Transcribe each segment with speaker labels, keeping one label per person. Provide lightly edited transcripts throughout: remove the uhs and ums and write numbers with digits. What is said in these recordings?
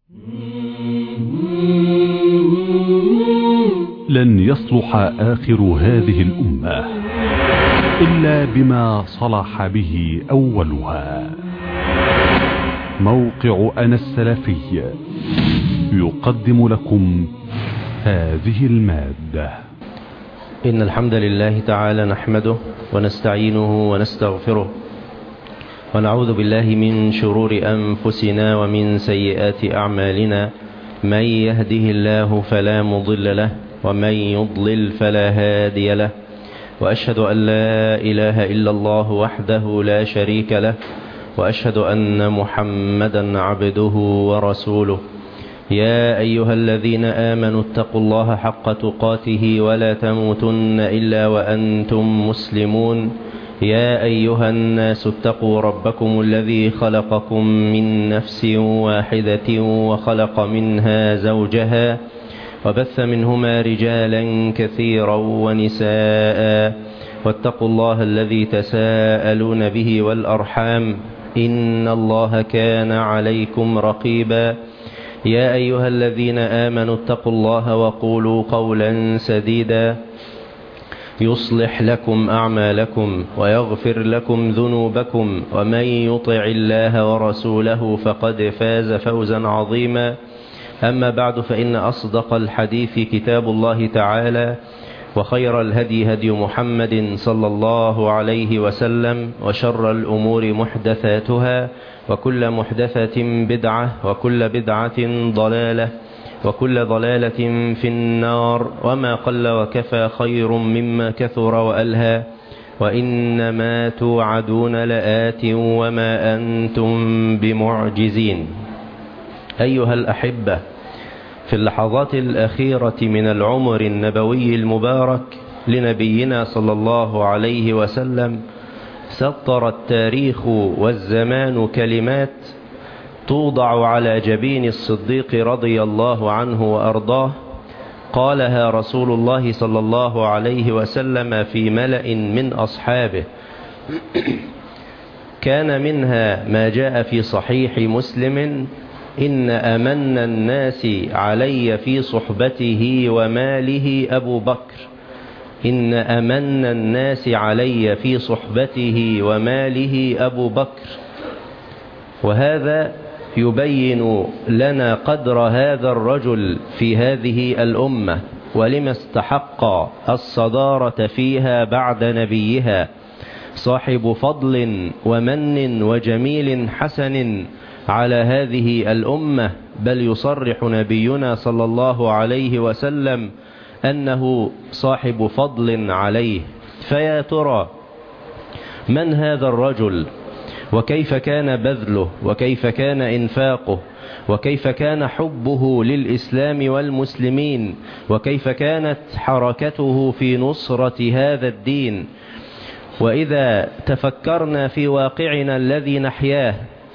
Speaker 1: لن يصلح آخر هذه الأمة إلا بما صلح به أولها. موقع أنا السلفي يقدم لكم هذه المادة.
Speaker 2: إن الحمد لله تعالى نحمده ونستعينه ونستغفره ونعوذ بالله من شرور أنفسنا ومن سيئات أعمالنا. من يهده الله فلا مضل له ومن يضلل فلا هادي له، وأشهد أن لا إله إلا الله وحده لا شريك له، وأشهد أن محمدا عبده ورسوله. يا أيها الذين آمنوا اتقوا الله حق تقاته ولا تموتن إلا وأنتم مسلمون. يا أيها الناس اتقوا ربكم الذي خلقكم من نفس واحدة وخلق منها زوجها وبث منهما رجالا كثيرا ونساء، واتقوا الله الذي تساءلون به والأرحام إن الله كان عليكم رقيبا. يا أيها الذين آمنوا اتقوا الله وقولوا قولا سديدا يصلح لكم أعمالكم ويغفر لكم ذنوبكم، ومن يطع الله ورسوله فقد فاز فوزا عظيما. أما بعد، فإن أصدق الحديث كتاب الله تعالى، وخير الهدي هدي محمد صلى الله عليه وسلم، وشر الأمور محدثاتها، وكل محدثة بدعة، وكل بدعة ضلالة، وكل ضلالة في النار. وما قل وكفى خير مما كثر وألهى، وإنما توعدون لآت وما أنتم بمعجزين. أيها الأحبة، في اللحظات الأخيرة من العمر النبوي المبارك لنبينا صلى الله عليه وسلم، سطر التاريخ والزمان كلمات توضع على جبين الصديق رضي الله عنه وأرضاه. قالها رسول الله صلى الله عليه وسلم في ملأ من أصحابه، كان منها ما جاء في صحيح مسلم: إن أمن الناس علي في صحبته وماله أبو بكر. إن أمن الناس علي في صحبته وماله أبو بكر. وهذا يبين لنا قدر هذا الرجل في هذه الأمة، ولما استحق الصدارة فيها بعد نبيها، صاحب فضل ومن وجميل حسن على هذه الأمة. بل يصرح نبينا صلى الله عليه وسلم أنه صاحب فضل عليه. فيا ترى من هذا الرجل؟ وكيف كان بذله؟ وكيف كان إنفاقه؟ وكيف كان حبه للإسلام والمسلمين؟ وكيف كانت حركته في نصرة هذا الدين؟ وإذا تفكرنا في واقعنا الذي نحياه،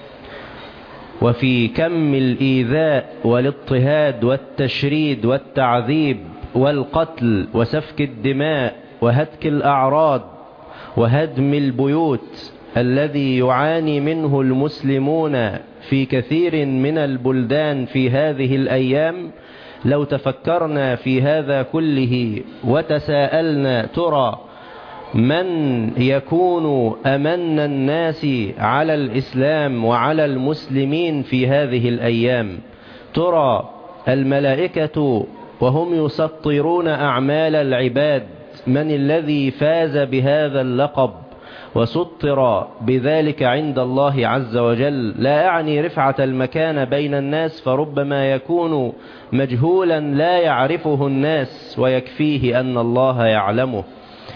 Speaker 2: وفي كم الإيذاء والاضطهاد والتشريد والتعذيب والقتل وسفك الدماء وهتك الأعراض وهدم البيوت الذي يعاني منه المسلمون في كثير من البلدان في هذه الأيام، لو تفكرنا في هذا كله وتساءلنا: ترى من يكون أمن الناس على الإسلام وعلى المسلمين في هذه الأيام؟ ترى الملائكة وهم يسطرون أعمال العباد، من الذي فاز بهذا اللقب وسطر بذلك عند الله عز وجل؟ لا أعني رفعة المكان بين الناس، فربما يكون مجهولا لا يعرفه الناس ويكفيه أن الله يعلمه.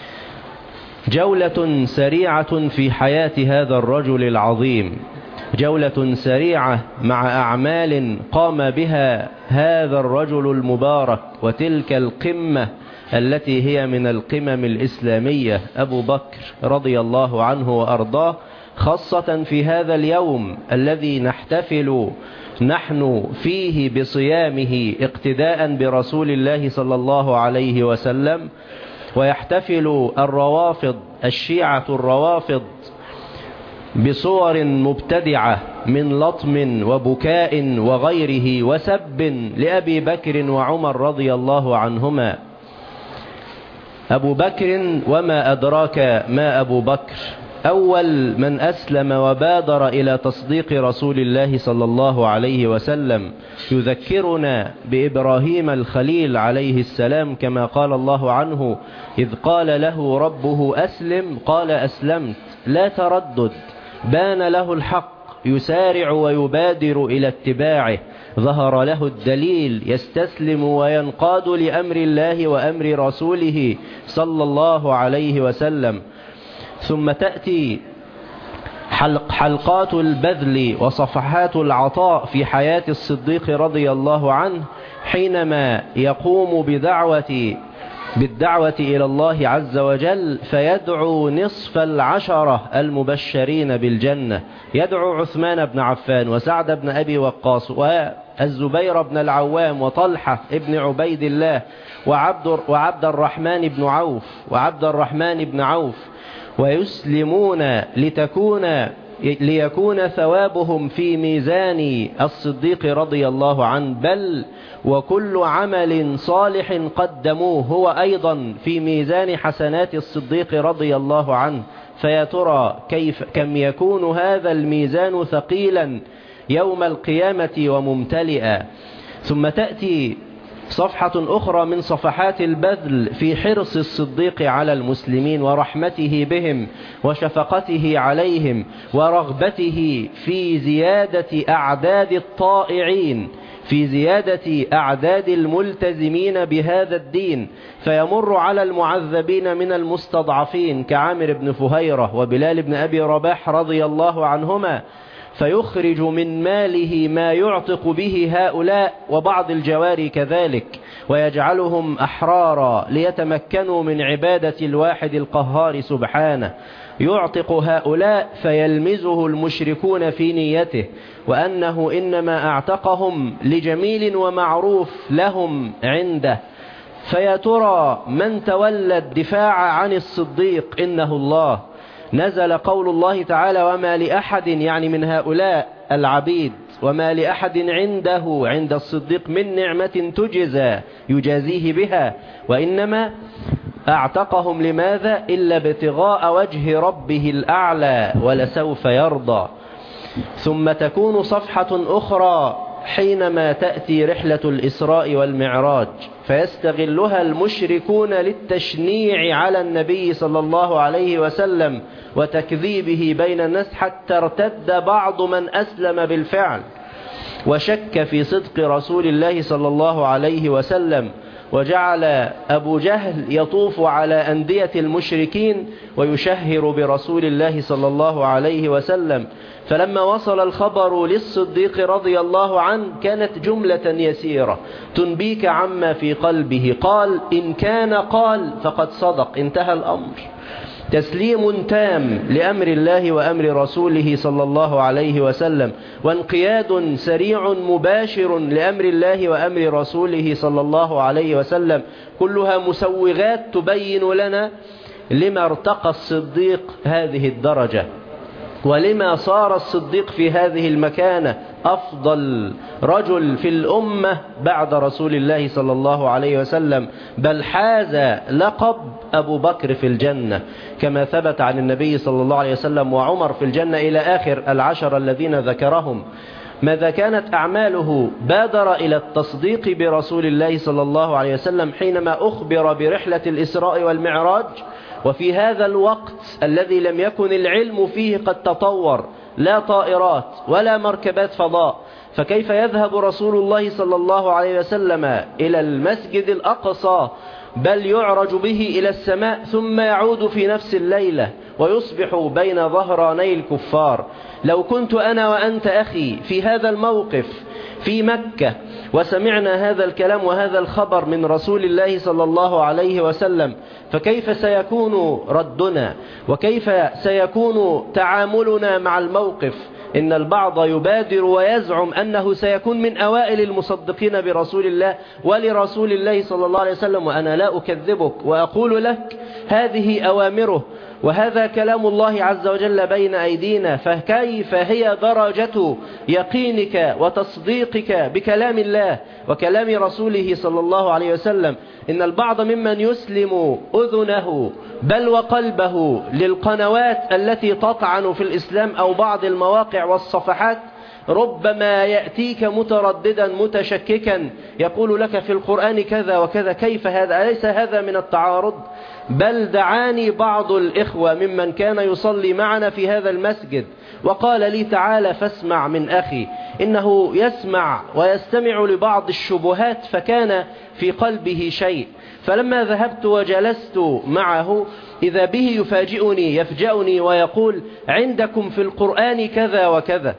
Speaker 2: جولة سريعة في حياة هذا الرجل العظيم، جولة سريعة مع أعمال قام بها هذا الرجل المبارك، وتلك القمة التي هي من القمم الإسلامية، أبو بكر رضي الله عنه وأرضاه، خاصة في هذا اليوم الذي نحتفل نحن فيه بصيامه اقتداء برسول الله صلى الله عليه وسلم. ويحتفل الروافض، الشيعة الروافض، بصور مبتدعة من لطم وبكاء وغيره وسب لأبي بكر وعمر رضي الله عنهما. أبو بكر وما أدراك ما أبو بكر، أول من أسلم وبادر إلى تصديق رسول الله صلى الله عليه وسلم. يذكرنا بإبراهيم الخليل عليه السلام كما قال الله عنه: إذ قال له ربه أسلم قال أسلمت، لا تردد، بان له الحق، يسارع ويبادر إلى اتباعه، ظهر له الدليل، يستسلم وينقاد لأمر الله وأمر رسوله صلى الله عليه وسلم. ثم تأتي حلقات البذل وصفحات العطاء في حياة الصديق رضي الله عنه، حينما يقوم بالدعوة إلى الله عز وجل، فيدعو نصف العشرة المبشرين بالجنة، يدعو عثمان بن عفان وسعد بن أبي وقاص والزبير بن العوام وطلحة بن عبيد الله وعبد الرحمن بن عوف ويسلمون ليكون ثوابهم في ميزان الصديق رضي الله عنه، بل وكل عمل صالح قدموه هو أيضا في ميزان حسنات الصديق رضي الله عنه. فيا ترى كم يكون هذا الميزان ثقيلا يوم القيامة وممتلئا. ثم تأتي صفحة أخرى من صفحات البذل في حرص الصديق على المسلمين ورحمته بهم وشفقته عليهم ورغبته في زيادة أعداد الطائعين، في زيادة أعداد الملتزمين بهذا الدين، فيمر على المعذبين من المستضعفين كعامر بن فهيرة وبلال بن أبي رباح رضي الله عنهما، فيخرج من ماله ما يعتق به هؤلاء وبعض الجواري كذلك، ويجعلهم أحرارا ليتمكنوا من عبادة الواحد القهار سبحانه. يعتق هؤلاء فيلمزه المشركون في نيته، وأنه إنما أعتقهم لجميل ومعروف لهم عنده. فيا ترى من تولى الدفاع عن الصديق؟ إنه الله. نزل قول الله تعالى: وما لأحد، يعني من هؤلاء العبيد، وما لأحد عنده، عند الصديق، من نعمة تجزى يجازيه بها، وإنما أعتقهم لماذا؟ إلا ابتغاء وجه ربه الأعلى ولسوف يرضى. ثم تكون صفحة أخرى حينما تأتي رحلة الإسراء والمعراج، فيستغلها المشركون للتشنيع على النبي صلى الله عليه وسلم وتكذيبه بين الناس، حتى ارتد بعض من أسلم بالفعل وشك في صدق رسول الله صلى الله عليه وسلم، وجعل أبو جهل يطوف على أندية المشركين ويشهر برسول الله صلى الله عليه وسلم. فلما وصل الخبر للصديق رضي الله عنه كانت جملة يسيرة تنبيك عما في قلبه، قال: إن كان قال فقد صدق. انتهى الأمر، تسليم تام لأمر الله وأمر رسوله صلى الله عليه وسلم، وانقياد سريع مباشر لأمر الله وأمر رسوله صلى الله عليه وسلم، كلها مسوغات تبين لنا لما ارتقى الصديق هذه الدرجة، ولما صار الصديق في هذه المكانة أفضل رجل في الأمة بعد رسول الله صلى الله عليه وسلم، بل حاز لقب أبو بكر في الجنة كما ثبت عن النبي صلى الله عليه وسلم، وعمر في الجنة إلى آخر العشر الذين ذكرهم. ماذا كانت أعماله؟ بادر إلى التصديق برسول الله صلى الله عليه وسلم حينما أخبر برحلة الإسراء والمعراج، وفي هذا الوقت الذي لم يكن العلم فيه قد تطور، لا طائرات ولا مركبات فضاء، فكيف يذهب رسول الله صلى الله عليه وسلم إلى المسجد الأقصى، بل يعرج به إلى السماء ثم يعود في نفس الليلة ويصبح بين ظهراني الكفار. لو كنت أنا وأنت أخي في هذا الموقف في مكة وسمعنا هذا الكلام وهذا الخبر من رسول الله صلى الله عليه وسلم، فكيف سيكون ردنا وكيف سيكون تعاملنا مع الموقف؟ إن البعض يبادر ويزعم أنه سيكون من أوائل المصدقين برسول الله ولرسول الله صلى الله عليه وسلم، وأنا لا أكذبك وأقول لك هذه أوامره وهذا كلام الله عز وجل بين أيدينا، فكيف هي درجة يقينك وتصديقك بكلام الله وكلام رسوله صلى الله عليه وسلم؟ إن البعض ممن يسلم أذنه بل وقلبه للقنوات التي تطعن في الإسلام أو بعض المواقع والصفحات ربما يأتيك مترددا متشككا يقول لك في القرآن كذا وكذا، كيف هذا؟ أليس هذا من التعارض؟ بل دعاني بعض الإخوة ممن كان يصلي معنا في هذا المسجد وقال لي تعالى فاسمع من أخي، إنه يسمع ويستمع لبعض الشبهات فكان في قلبه شيء، فلما ذهبت وجلست معه إذا به يفجأني ويقول عندكم في القرآن كذا وكذا.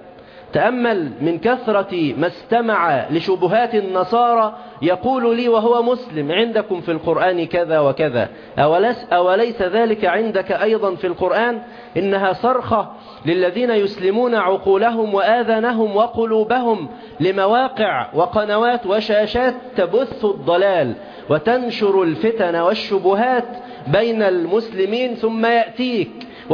Speaker 2: تأمل من كثرة ما استمع لشبهات النصارى يقول لي وهو مسلم عندكم في القرآن كذا وكذا، أوليس ذلك عندك أيضا في القرآن؟ إنها صرخة للذين يسلمون عقولهم وآذانهم وقلوبهم لمواقع وقنوات وشاشات تبث الضلال وتنشر الفتن والشبهات بين المسلمين، ثم يأتيك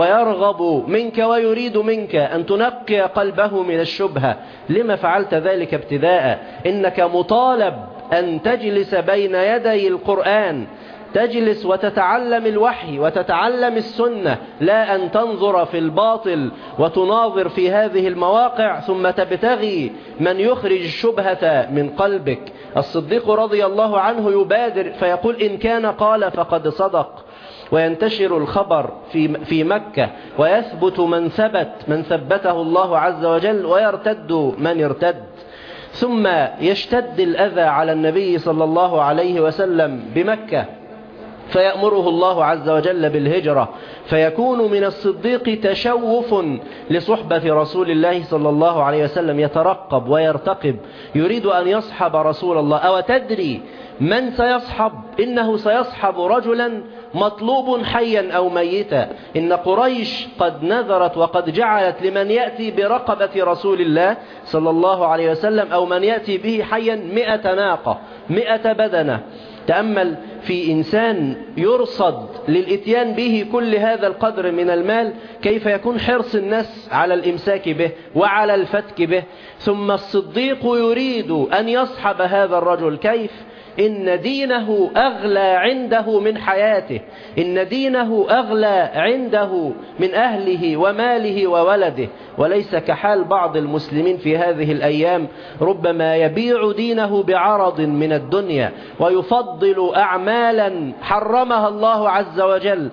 Speaker 2: ويرغب منك ويريد منك أن تنقي قلبه من الشبهة. لما فعلت ذلك ابتداء؟ إنك مطالب أن تجلس بين يدي القرآن، تجلس وتتعلم الوحي وتتعلم السنة، لا أن تنظر في الباطل وتناظر في هذه المواقع ثم تبتغي من يخرج الشبهة من قلبك. الصديق رضي الله عنه يبادر فيقول إن كان قال فقد صدق، وينتشر الخبر في مكة ويثبت من ثبته الله عز وجل ويرتد من ارتد، ثم يشتد الأذى على النبي صلى الله عليه وسلم بمكة فيأمره الله عز وجل بالهجرة، فيكون من الصديق تشوف لصحبة رسول الله صلى الله عليه وسلم، يترقب ويرتقب يريد أن يصحب رسول الله. أو تدري من سيصحب؟ إنه سيصحب رجلا مطلوب حيا أو ميتا. إن قريش قد نذرت وقد جعلت لمن يأتي برقبة رسول الله صلى الله عليه وسلم أو من يأتي به حيا 100 ناقة 100 بدنة. تأمل في إنسان يرصد للإتيان به كل هذا القدر من المال، كيف يكون حرص الناس على الإمساك به وعلى الفتك به. ثم الصديق يريد أن يصحب هذا الرجل، كيف؟ إن دينه أغلى عنده من حياته، إن دينه أغلى عنده من أهله وماله وولده. وليس كحال بعض المسلمين في هذه الأيام، ربما يبيع دينه بعرض من الدنيا ويفضل أعمالا حرمها الله عز وجل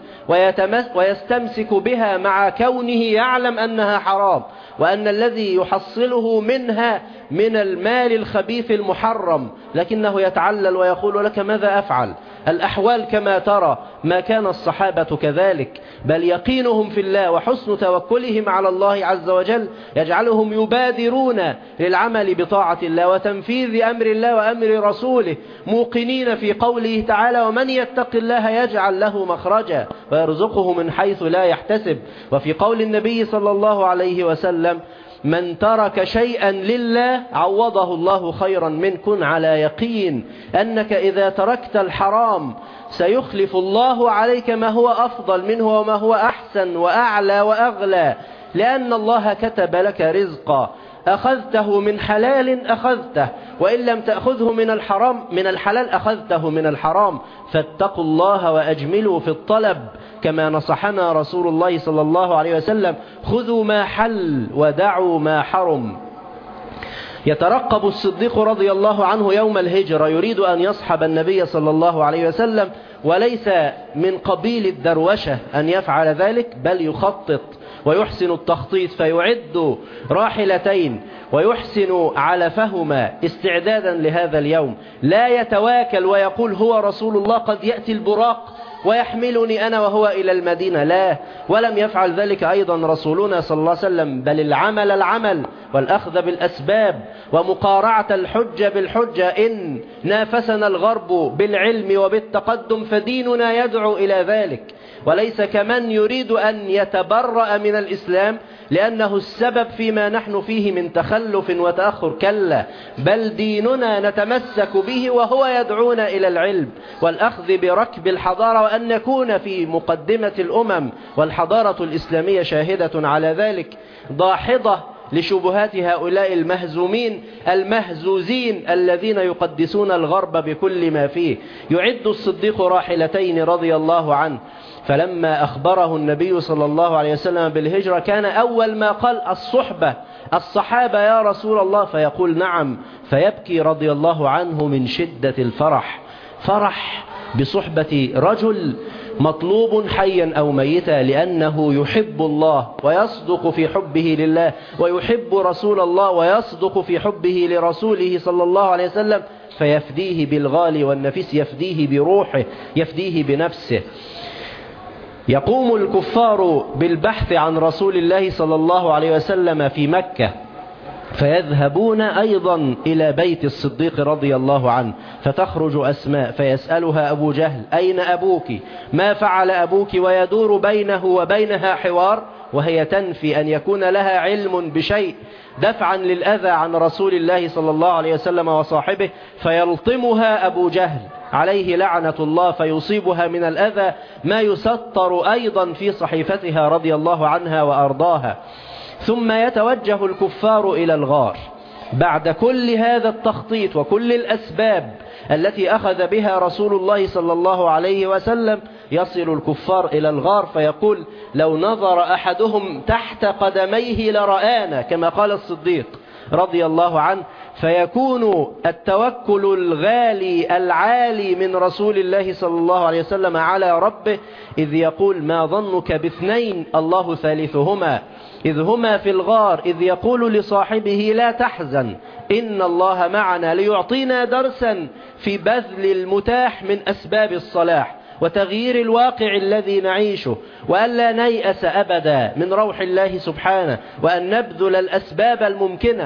Speaker 2: ويستمسك بها مع كونه يعلم أنها حرام، وأن الذي يحصله منها من المال الخبيث المحرم، لكنه يتعلل ويقول لك ماذا أفعل؟ الأحوال كما ترى، ما كان الصحابة كذلك، بل يقينهم في الله وحسن توكلهم على الله عز وجل يجعلهم يبادرون للعمل بطاعة الله وتنفيذ أمر الله وأمر رسوله، موقنين في قوله تعالى ومن يتق الله يجعل له مخرجا ويرزقه من حيث لا يحتسب. وفي قول النبي صلى الله عليه وسلم من ترك شيئا لله عوضه الله خيرا منه. كن على يقين أنك إذا تركت الحرام سيخلف الله عليك ما هو أفضل منه وما هو أحسن وأعلى وأغلى، لأن الله كتب لك رزقا، أخذته من حلال أخذته، وإن لم تأخذه من الحلال أخذته من الحرام. فاتقوا الله وأجملوا في الطلب كما نصحنا رسول الله صلى الله عليه وسلم، خذوا ما حل ودعوا ما حرم. يترقب الصديق رضي الله عنه يوم الهجرة، يريد أن يصحب النبي صلى الله عليه وسلم، وليس من قبيل الدروشة أن يفعل ذلك، بل يخطط ويحسن التخطيط، فيعد راحلتين ويحسن علفهما استعدادا لهذا اليوم. لا يتواكل ويقول هو رسول الله قد يأتي البراق ويحملني أنا وهو إلى المدينة، لا، ولم يفعل ذلك أيضا رسولنا صلى الله عليه وسلم، بل العمل والأخذ بالأسباب ومقارعة الحجة بالحجة. إن نافسنا الغرب بالعلم وبالتقدم فديننا يدعو إلى ذلك، وليس كمن يريد أن يتبرأ من الإسلام لأنه السبب فيما نحن فيه من تخلف وتأخر. كلا، بل ديننا نتمسك به وهو يدعونا إلى العلم والأخذ بركب الحضارة، وأن نكون في مقدمة الأمم، والحضارة الإسلامية شاهدة على ذلك، ضاحضة لشبهات هؤلاء المهزومين المهزوزين الذين يقدسون الغرب بكل ما فيه. يعد الصديق راحلتين رضي الله عنه، فلما أخبره النبي صلى الله عليه وسلم بالهجرة كان أول ما قال الصحابة يا رسول الله، فيقول نعم، فيبكي رضي الله عنه من شدة الفرح، فرح بصحبة رجل مطلوب حيا أو ميتا، لأنه يحب الله ويصدق في حبه لله، ويحب رسول الله ويصدق في حبه لرسوله صلى الله عليه وسلم، فيفديه بالغالي والنفيس، يفديه بروحه، يفديه بنفسه. يقوم الكفار بالبحث عن رسول الله صلى الله عليه وسلم في مكة، فيذهبون أيضا إلى بيت الصديق رضي الله عنه، فتخرج أسماء فيسألها أبو جهل أين أبوك، ما فعل أبوك، ويدور بينه وبينها حوار، وهي تنفي أن يكون لها علم بشيء دفعا للأذى عن رسول الله صلى الله عليه وسلم وصاحبه، فيلطمها أبو جهل عليه لعنة الله، فيصيبها من الأذى ما يسطر أيضا في صحيفتها رضي الله عنها وأرضاها. ثم يتوجه الكفار إلى الغار بعد كل هذا التخطيط وكل الأسباب التي أخذ بها رسول الله صلى الله عليه وسلم. يصل الكفار إلى الغار، فيقول لو نظر أحدهم تحت قدميه لرآنا، كما قال الصديق رضي الله عنه. فيكون التوكل الغالي العالي من رسول الله صلى الله عليه وسلم على ربه، إذ يقول ما ظنك باثنين الله ثالثهما إذ هما في الغار إذ يقول لصاحبه لا تحزن إن الله معنا، ليعطينا درسا في بذل المتاح من أسباب الصلاح وتغيير الواقع الذي نعيشه، وألا نيأس أبدا من روح الله سبحانه، وأن نبذل الأسباب الممكنة.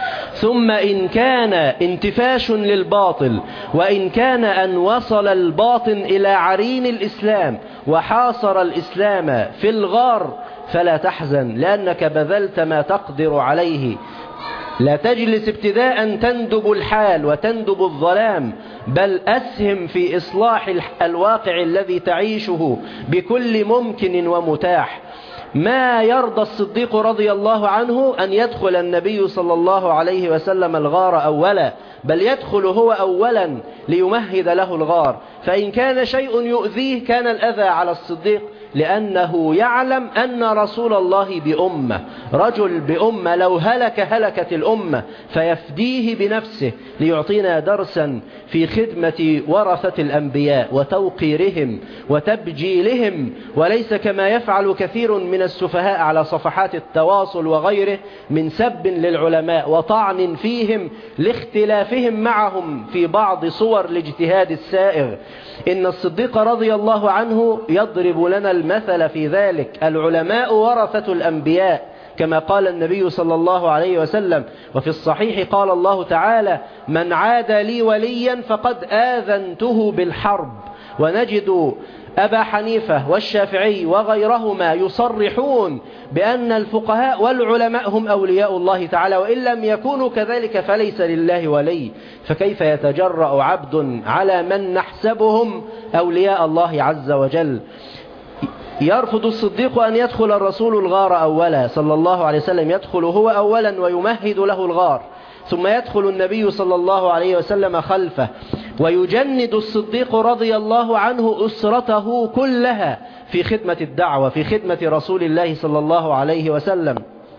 Speaker 2: ثم إن كان انتفاش للباطل، وإن كان أن وصل الباطن إلى عرين الإسلام وحاصر الإسلام في الغار، فلا تحزن لأنك بذلت ما تقدر عليه. لا تجلس ابتداء تندب الحال وتندب الظلام، بل أسهم في إصلاح الواقع الذي تعيشه بكل ممكن ومتاح. ما يرضى الصديق رضي الله عنه أن يدخل النبي صلى الله عليه وسلم الغار أولا، بل يدخل هو أولا ليمهد له الغار. فإن كان شيء يؤذيه كان الأذى على الصديق، لأنه يعلم أن رسول الله بأمة، رجل بأمة، لو هلكت الأمة، فيفديه بنفسه ليعطينا درسا في خدمة ورثة الأنبياء وتوقيرهم وتبجيلهم، وليس كما يفعل كثير من السفهاء على صفحات التواصل وغيره من سب للعلماء وطعن فيهم لاختلافهم معهم في بعض صور الاجتهاد السائغ. إن الصديق رضي الله عنه يضرب لنا المثل في ذلك. العلماء ورثة الأنبياء، كما قال النبي صلى الله عليه وسلم. وفي الصحيح قال الله تعالى من عادى لي وليا فقد آذنته بالحرب. ونجد أبا حنيفة والشافعي وغيرهما يصرحون بأن الفقهاء والعلماء هم أولياء الله تعالى، وإن لم يكونوا كذلك فليس لله ولي. فكيف يتجرأ عبد على من نحسبهم أولياء الله عز وجل؟ يرفض الصديق أن يدخل الرسول الغار أولا صلى الله عليه وسلم، يدخل هو أولا ويمهد له الغار، ثم يدخل النبي صلى الله عليه وسلم خلفه، ويجند الصديق رضي الله عنه أسرته كلها في خدمة الدعوة، في خدمة رسول الله صلى الله عليه وسلم.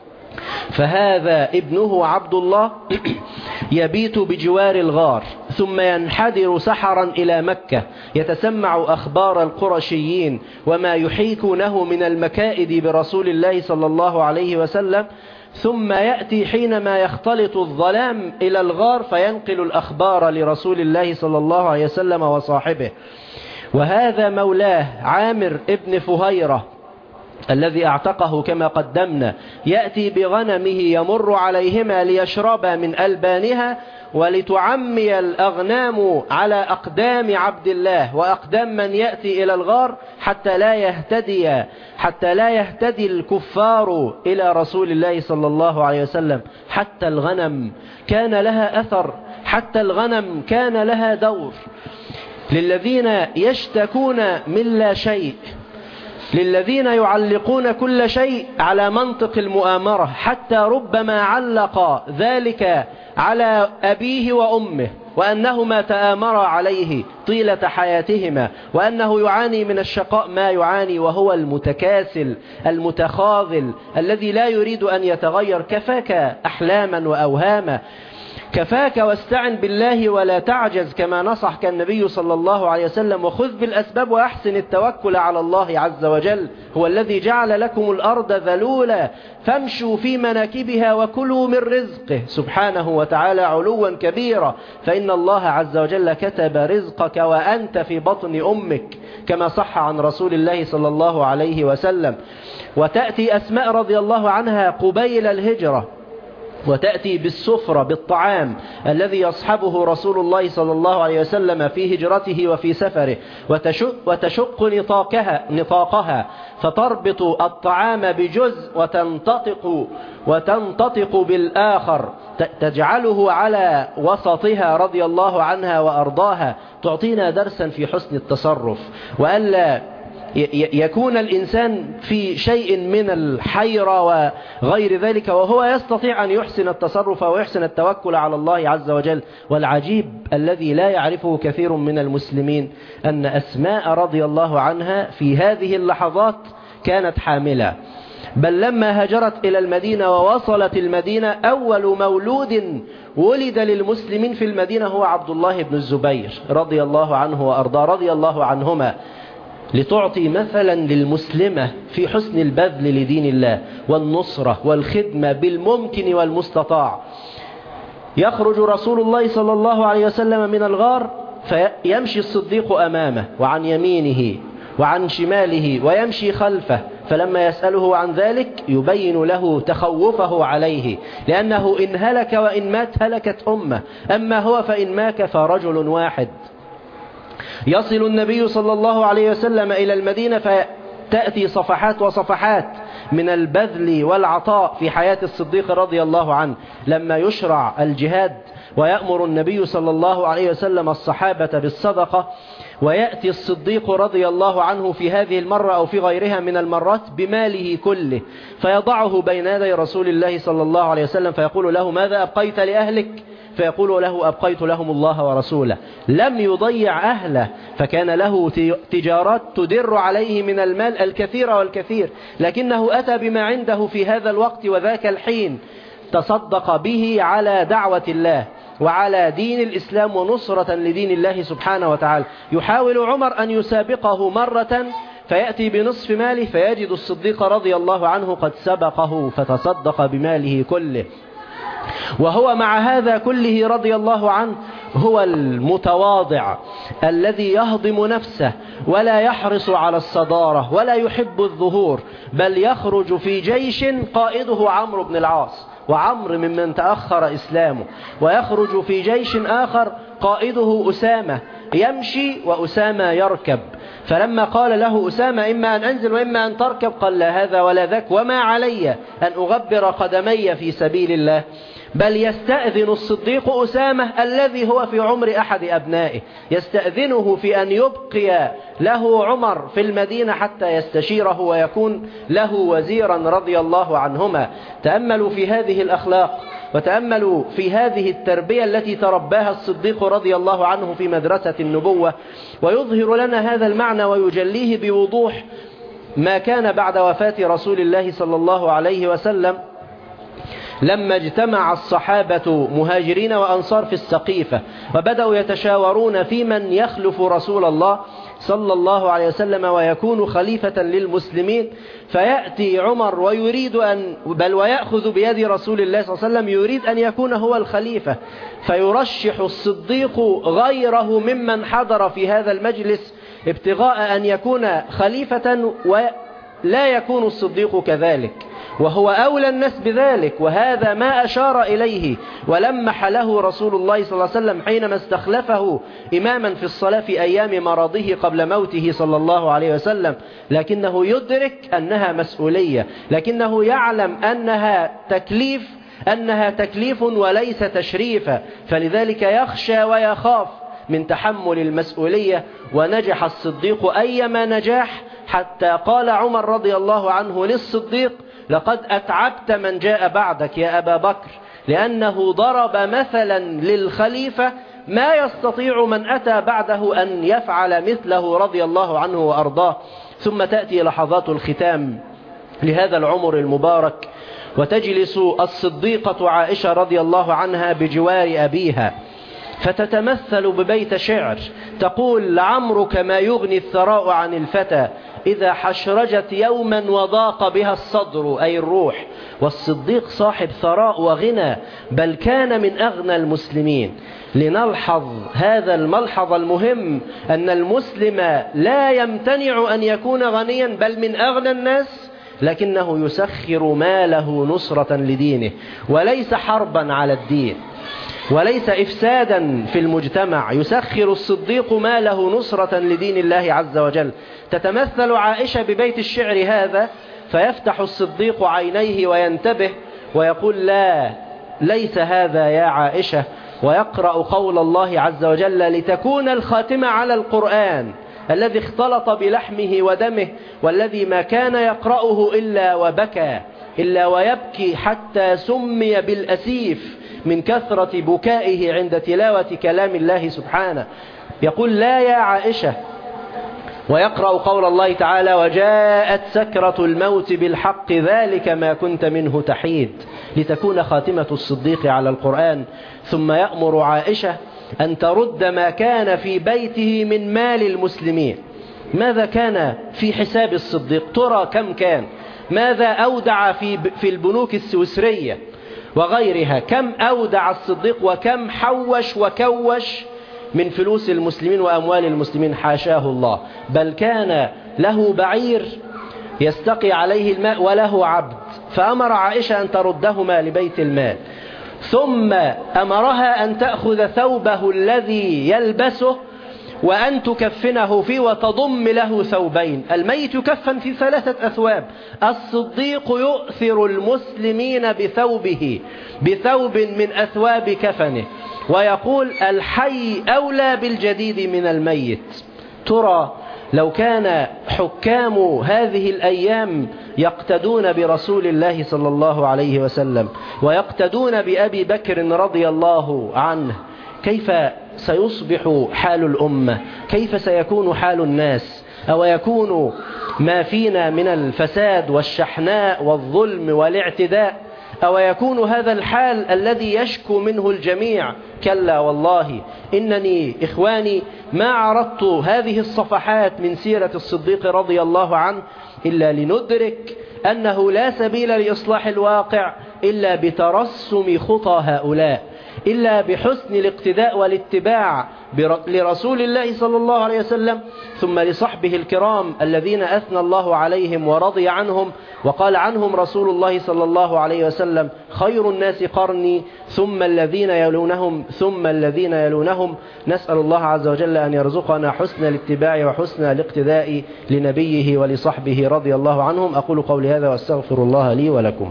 Speaker 2: فهذا ابنه عبد الله يبيت بجوار الغار، ثم ينحدر سحرا إلى مكة يتسمع أخبار القرشيين وما يحيكونه من المكائد برسول الله صلى الله عليه وسلم، ثم يأتي حينما يختلط الظلام إلى الغار فينقل الأخبار لرسول الله صلى الله عليه وسلم وصاحبه. وهذا مولاه عامر ابن فهيرة الذي اعتقه كما قدمنا يأتي بغنمه يمر عليهما ليشرب من ألبانها، ولتعمي الأغنام على أقدام عبد الله وأقدام من يأتي إلى الغار حتى لا يهتدي الكفار إلى رسول الله صلى الله عليه وسلم. حتى الغنم كان لها أثر، حتى الغنم كان لها دور. للذين يشتكون من لا شيء، للذين يعلقون كل شيء على منطق المؤامرة، حتى ربما علق ذلك على أبيه وأمه وأنهما تآمرا عليه طيلة حياتهما، وأنه يعاني من الشقاء ما يعاني، وهو المتكاسل المتخاذل الذي لا يريد أن يتغير. كفاك أحلاما وأوهاما، كفاك واستعن بالله ولا تعجز كما نصحك النبي صلى الله عليه وسلم، وخذ بالأسباب وأحسن التوكل على الله عز وجل. هو الذي جعل لكم الأرض ذلولا فامشوا في مناكبها وكلوا من رزقه سبحانه وتعالى علوا كبيرا، فإن الله عز وجل كتب رزقك وأنت في بطن أمك كما صح عن رسول الله صلى الله عليه وسلم. وتأتي أسماء رضي الله عنها قبيل الهجرة وتأتي بالسفرة بالطعام الذي يصحبه رسول الله صلى الله عليه وسلم في هجرته وفي سفره، وتشق نطاقها فتربط الطعام بجزء وتنتطق بالآخر، تجعله على وسطها رضي الله عنها وأرضاها. تعطينا درسا في حسن التصرف، وألا يكون الإنسان في شيء من الحيرة وغير ذلك وهو يستطيع أن يحسن التصرف ويحسن التوكل على الله عز وجل. والعجيب الذي لا يعرفه كثير من المسلمين أن أسماء رضي الله عنها في هذه اللحظات كانت حاملة، بل لما هاجرت إلى المدينة ووصلت المدينة أول مولود ولد للمسلمين في المدينة هو عبد الله بن الزبير رضي الله عنه وأرضاه رضي الله عنهما، لتعطي مثلا للمسلمة في حسن البذل لدين الله والنصرة والخدمة بالممكن والمستطاع. يخرج رسول الله صلى الله عليه وسلم من الغار فيمشي الصديق أمامه وعن يمينه وعن شماله ويمشي خلفه، فلما يسأله عن ذلك يبين له تخوفه عليه، لأنه إن هلك وإن مات هلكت أمة، أما هو فإن مات فرجل واحد. يصل النبي صلى الله عليه وسلم إلى المدينة فتأتي صفحات وصفحات من البذل والعطاء في حياة الصديق رضي الله عنه. لما يشرع الجهاد ويأمر النبي صلى الله عليه وسلم الصحابة بالصدقة، ويأتي الصديق رضي الله عنه في هذه المرة أو في غيرها من المرات بماله كله فيضعه بين يدي رسول الله صلى الله عليه وسلم فيقول له: ماذا أبقيت لأهلك؟ فيقول له: أبقيت لهم الله ورسوله. لم يضيع أهله، فكان له تجارات تدر عليه من المال الكثير والكثير، لكنه أتى بما عنده في هذا الوقت وذاك الحين تصدق به على دعوة الله وعلى دين الإسلام ونصرة لدين الله سبحانه وتعالى. يحاول عمر أن يسابقه مرة فيأتي بنصف ماله فيجد الصديق رضي الله عنه قد سبقه فتصدق بماله كله. وهو مع هذا كله رضي الله عنه هو المتواضع الذي يهضم نفسه ولا يحرص على الصدارة ولا يحب الظهور، بل يخرج في جيش قائده عمرو بن العاص، وعمرو ممن تأخر إسلامه، ويخرج في جيش آخر قائده أسامة يمشي وأسامة يركب. فلما قال له أسامة: إما أن أنزل وإما أن تركب، قال: لا هذا ولا ذاك، وما علي أن أغبر قدمي في سبيل الله. بل يستأذن الصديق أسامة الذي هو في عمر أحد أبنائه، يستأذنه في أن يبقي له عمر في المدينة حتى يستشيره ويكون له وزيرا رضي الله عنهما. تأملوا في هذه الأخلاق وتأملوا في هذه التربية التي ترباها الصديق رضي الله عنه في مدرسة النبوة، ويظهر لنا هذا المعنى ويجليه بوضوح ما كان بعد وفاة رسول الله صلى الله عليه وسلم لما اجتمع الصحابة مهاجرين وأنصار في السقيفة وبدأوا يتشاورون في من يخلف رسول الله صلى الله عليه وسلم ويكون خليفة للمسلمين. فيأتي عمر ويريد ويأخذ بيد رسول الله صلى الله عليه وسلم يريد أن يكون هو الخليفة، فيرشح الصديق غيره ممن حضر في هذا المجلس ابتغاء أن يكون خليفة لا يكون الصديق كذلك، وهو أولى الناس بذلك، وهذا ما أشار إليه ولمح له رسول الله صلى الله عليه وسلم حينما استخلفه إماما في الصلاة في أيام مرضه قبل موته صلى الله عليه وسلم. لكنه يدرك أنها مسؤولية، لكنه يعلم أنها تكليف وليس تشريفا، فلذلك يخشى ويخاف من تحمل المسؤولية. ونجح الصديق أيما نجاح، حتى قال عمر رضي الله عنه للصديق: لقد أتعبت من جاء بعدك يا أبا بكر، لأنه ضرب مثلا للخليفة ما يستطيع من أتى بعده أن يفعل مثله رضي الله عنه وأرضاه. ثم تأتي لحظات الختام لهذا العمر المبارك، وتجلس الصديقة عائشة رضي الله عنها بجوار أبيها، فتتمثل ببيت شعر تقول: لعمرك ما يغني الثراء عن الفتى، إذا حشرجت يوما وضاق بها الصدر، أي الروح. والصديق صاحب ثراء وغنى، بل كان من أغنى المسلمين. لنلحظ هذا الملحظ المهم، أن المسلم لا يمتنع أن يكون غنيا بل من أغنى الناس، لكنه يسخر ماله نصرة لدينه، وليس حربا على الدين، وليس إفسادا في المجتمع. يسخر الصديق ماله نصرة لدين الله عز وجل. تتمثل عائشة ببيت الشعر هذا، فيفتح الصديق عينيه وينتبه ويقول: لا، ليس هذا يا عائشة، ويقرأ قول الله عز وجل: لتكون الخاتمة على القرآن الذي اختلط بلحمه ودمه، والذي ما كان يقرأه إلا وبكى، إلا ويبكي، حتى سمي بالأسيف من كثرة بكائه عند تلاوة كلام الله سبحانه. يقول: لا يا عائشة. ويقرأ قول الله تعالى: وجاءت سكرة الموت بالحق، ذلك ما كنت منه تحيد. لتكون خاتمة الصديق على القرآن. ثم يأمر عائشة أن ترد ما كان في بيته من مال المسلمين. ماذا كان في حساب الصديق؟ ترى كم كان؟ ماذا أودع في البنوك السويسرية وغيرها؟ كم أودع الصديق، وكم حوش وكوش من فلوس المسلمين وأموال المسلمين؟ حاشاه الله. بل كان له بعير يستقي عليه الماء وله عبد، فأمر عائشة أن تردهما لبيت المال. ثم أمرها أن تأخذ ثوبه الذي يلبسه وأن تكفنه فيه وتضم له ثوبين. الميت يكفن في 3 أثواب، الصديق يؤثر المسلمين بثوب من أثواب كفنه، ويقول: الحي أولى بالجديد من الميت. ترى لو كان حكام هذه الأيام يقتدون برسول الله صلى الله عليه وسلم ويقتدون بأبي بكر رضي الله عنه، كيف سيصبح حال الأمة؟ كيف سيكون حال الناس؟ أو يكون ما فينا من الفساد والشحناء والظلم والاعتداء؟ أو يكون هذا الحال الذي يشكو منه الجميع؟ كلا والله. إنني إخواني ما عرضت هذه الصفحات من سيرة الصديق رضي الله عنه إلا لندرك أنه لا سبيل لإصلاح الواقع إلا بترسم خطى هؤلاء، إلا بحسن الاقتداء والاتباع لرسول الله صلى الله عليه وسلم، ثم لصحبه الكرام الذين أثنى الله عليهم ورضي عنهم، وقال عنهم رسول الله صلى الله عليه وسلم: خير الناس قرني، ثم الذين يلونهم، ثم الذين يلونهم. نسأل الله عز وجل أن يرزقنا حسن الاتباع وحسن الاقتداء لنبيه ولصحبه رضي الله عنهم. أقول قولي هذا وأستغفر الله لي ولكم.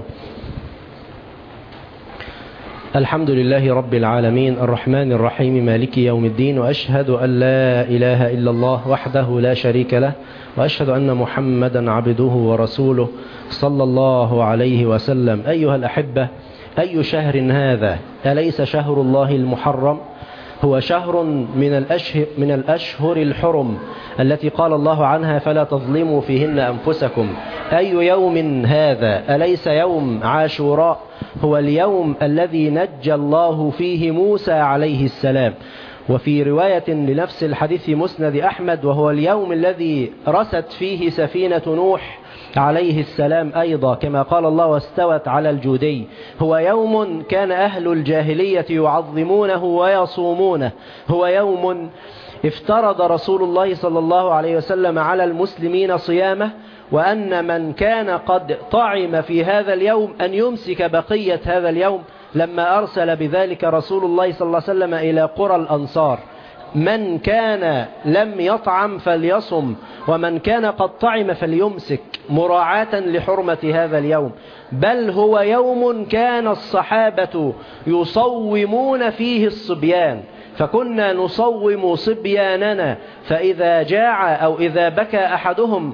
Speaker 2: الحمد لله رب العالمين، الرحمن الرحيم، مالك يوم الدين، وأشهد أن لا إله إلا الله وحده لا شريك له، وأشهد أن محمدا عبده ورسوله صلى الله عليه وسلم. أيها الأحبة، أي شهر هذا؟ أليس شهر الله المحرم؟ هو شهر من الأشهر الحرم التي قال الله عنها: فلا تظلموا فيهن أنفسكم. أي يوم هذا؟ أليس يوم عاشوراء؟ هو اليوم الذي نجى الله فيه موسى عليه السلام. وفي رواية لنفس الحديث في مسند أحمد: وهو اليوم الذي رست فيه سفينة نوح عليه السلام أيضا، كما قال الله: واستوت على الجودي. هو يوم كان أهل الجاهلية يعظمونه ويصومونه. هو يوم افترض رسول الله صلى الله عليه وسلم على المسلمين صيامه، وأن من كان قد طعم في هذا اليوم أن يمسك بقية هذا اليوم، لما أرسل بذلك رسول الله صلى الله عليه وسلم إلى قرى الأنصار: من كان لم يطعم فليصم، ومن كان قد طعم فليمسك، مراعاة لحرمة هذا اليوم. بل هو يوم كان الصحابة يصومون فيه الصبيان، فكنا نصوم صبياننا، فإذا جاع أو إذا بكى أحدهم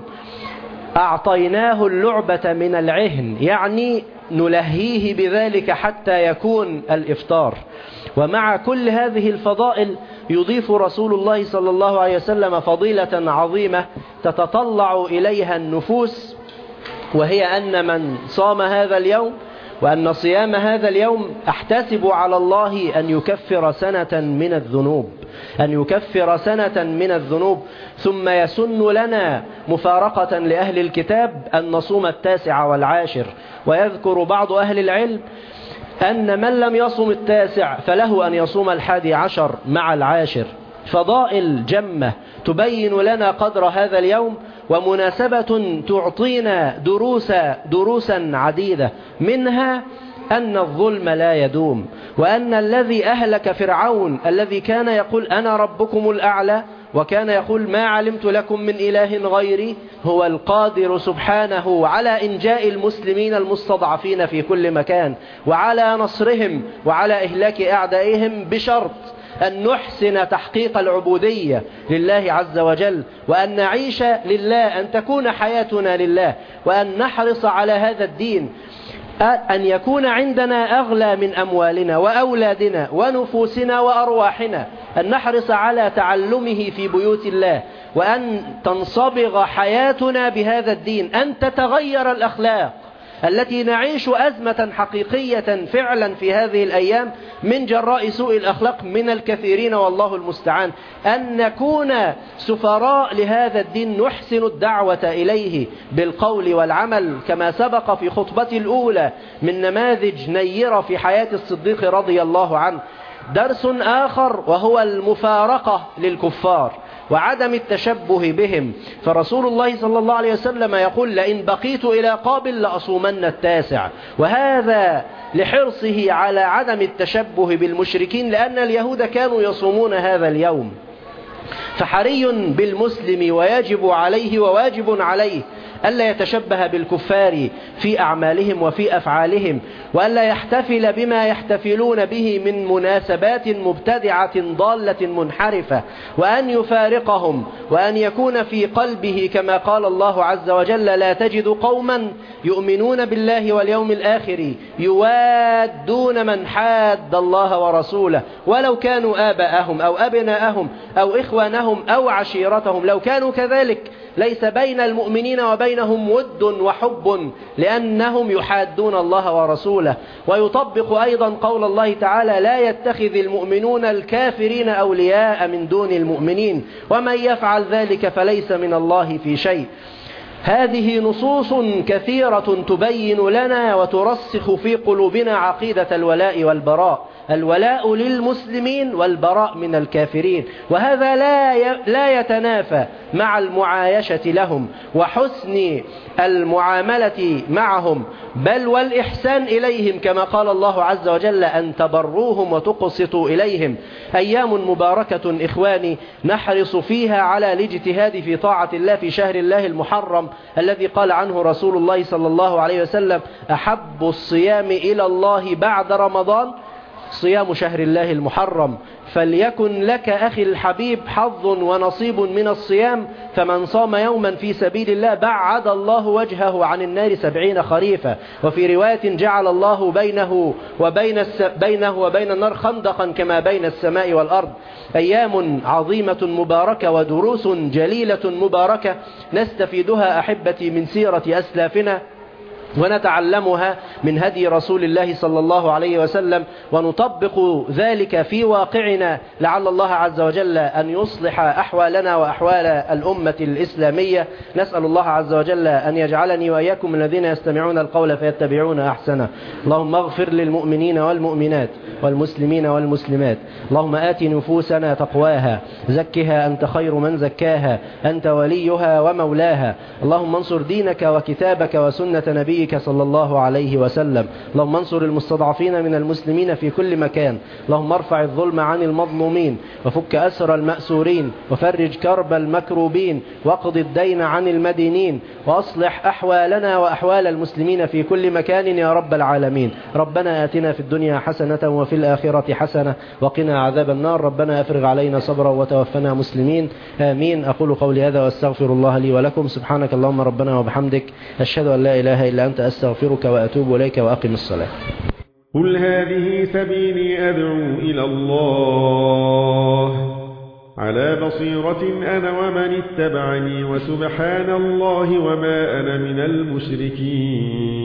Speaker 2: أعطيناه اللعبة من العهن، يعني نلهيه بذلك حتى يكون الإفطار. ومع كل هذه الفضائل يضيف رسول الله صلى الله عليه وسلم فضيلة عظيمة تتطلع إليها النفوس، وهي أن من صام هذا اليوم، وأن صيام هذا اليوم أحتسب على الله أن يكفر سنة من الذنوب، أن يكفر سنة من الذنوب. ثم يسن لنا مفارقة لأهل الكتاب أن نصوم 9 و10. ويذكر بعض أهل العلم أن من لم يصم 9 فله أن يصوم 11 مع 10. فضائل جمة تبين لنا قدر هذا اليوم، ومناسبة تعطينا دروسا عديدة، منها أن الظلم لا يدوم، وأن الذي أهلك فرعون الذي كان يقول أنا ربكم الأعلى، وكان يقول ما علمت لكم من إله غيري، هو القادر سبحانه على إنجاء المسلمين المستضعفين في كل مكان، وعلى نصرهم وعلى إهلاك أعدائهم، بشرط أن نحسن تحقيق العبودية لله عز وجل، وأن نعيش لله، أن تكون حياتنا لله، وأن نحرص على هذا الدين، أن يكون عندنا أغلى من أموالنا وأولادنا ونفوسنا وأرواحنا، أن نحرص على تعلمه في بيوت الله، وأن تنصبغ حياتنا بهذا الدين، أن تتغير الأخلاق التي نعيش أزمة حقيقية فعلا في هذه الأيام من جراء سوء الأخلاق من الكثيرين، والله المستعان. أن نكون سفراء لهذا الدين، نحسن الدعوة إليه بالقول والعمل، كما سبق في خطبتي الأولى من نماذج نيرة في حياة الصديق رضي الله عنه. درس آخر وهو المفارقة للكفار وعدم التشبه بهم، فرسول الله صلى الله عليه وسلم يقول: لئن بقيت إلى قابل لأصومن 9، وهذا لحرصه على عدم التشبه بالمشركين، لأن اليهود كانوا يصومون هذا اليوم. فحري بالمسلم ويجب عليه وواجب عليه ألا يتشبه بالكفار في أعمالهم وفي أفعالهم، وألا يحتفل بما يحتفلون به من مناسبات مبتدعة ضالة منحرفة، وأن يفارقهم، وأن يكون في قلبه كما قال الله عز وجل: لا تجد قوما يؤمنون بالله واليوم الآخر يوادون من حاد الله ورسوله ولو كانوا آباءهم أو أبناءهم أو إخوانهم أو عشيرتهم، لو كانوا كذلك ليس بين المؤمنين وبينهم ود وحب، لأنهم يحادون الله ورسوله. ويطبق أيضا قول الله تعالى: لا يتخذ المؤمنون الكافرين أولياء من دون المؤمنين ومن يفعل ذلك فليس من الله في شيء. هذه نصوص كثيرة تبين لنا وترسخ في قلوبنا عقيدة الولاء والبراء، الولاء للمسلمين والبراء من الكافرين، وهذا لا يتنافى مع المعايشة لهم وحسن المعاملة معهم، بل والإحسان إليهم، كما قال الله عز وجل: أن تبروهم وتقسطوا إليهم. أيام مباركة إخواني نحرص فيها على الاجتهاد في طاعة الله في شهر الله المحرم الذي قال عنه رسول الله صلى الله عليه وسلم: أحب الصيام إلى الله بعد رمضان صيام شهر الله المحرم، فليكن لك أخي الحبيب حظ ونصيب من الصيام، فمن صام يوما في سبيل الله بعد الله وجهه عن النار 70 خريفا. وفي رواية: جعل الله بينه وبين النار خندقا كما بين السماء والأرض. أيام عظيمة مباركة ودروس جليلة مباركة نستفيدها أحبتي من سيرة أسلافنا، ونتعلمها من هدي رسول الله صلى الله عليه وسلم، ونطبق ذلك في واقعنا، لعل الله عز وجل أن يصلح أحوالنا وأحوال الأمة الإسلامية. نسأل الله عز وجل أن يجعلني وإياكم من الذين يستمعون القول فيتبعون أحسنه. اللهم اغفر للمؤمنين والمؤمنات والمسلمين والمسلمات. اللهم آت نفوسنا تقواها، زكها أنت خير من زكاها، أنت وليها ومولاها. اللهم انصر دينك وكتابك وسنة نبيك صلى الله عليه وسلم. اللهم انصر المستضعفين من المسلمين في كل مكان. اللهم ارفع الظلم عن المظلومين، وفك أسر المأسورين، وفرج كرب المكروبين، واقض الدين عن المدينين، وأصلح أحوالنا وأحوال المسلمين في كل مكان يا رب العالمين. ربنا آتنا في الدنيا حسنة وفي الآخرة حسنة وقنا عذاب النار. ربنا أفرغ علينا صبرا وتوفنا مسلمين. آمين. أقول قولي هذا واستغفر الله لي ولكم. سبحانك اللهم ربنا وبحمدك، أشهد أن لا إله إلا أنت، أستغفرك وأتوب إليك، وأقم الصلاة.
Speaker 3: قل هذه سبيلي أدعو إلى الله على بصيرة أنا ومن اتبعني، وسبحان الله وما أنا من المشركين.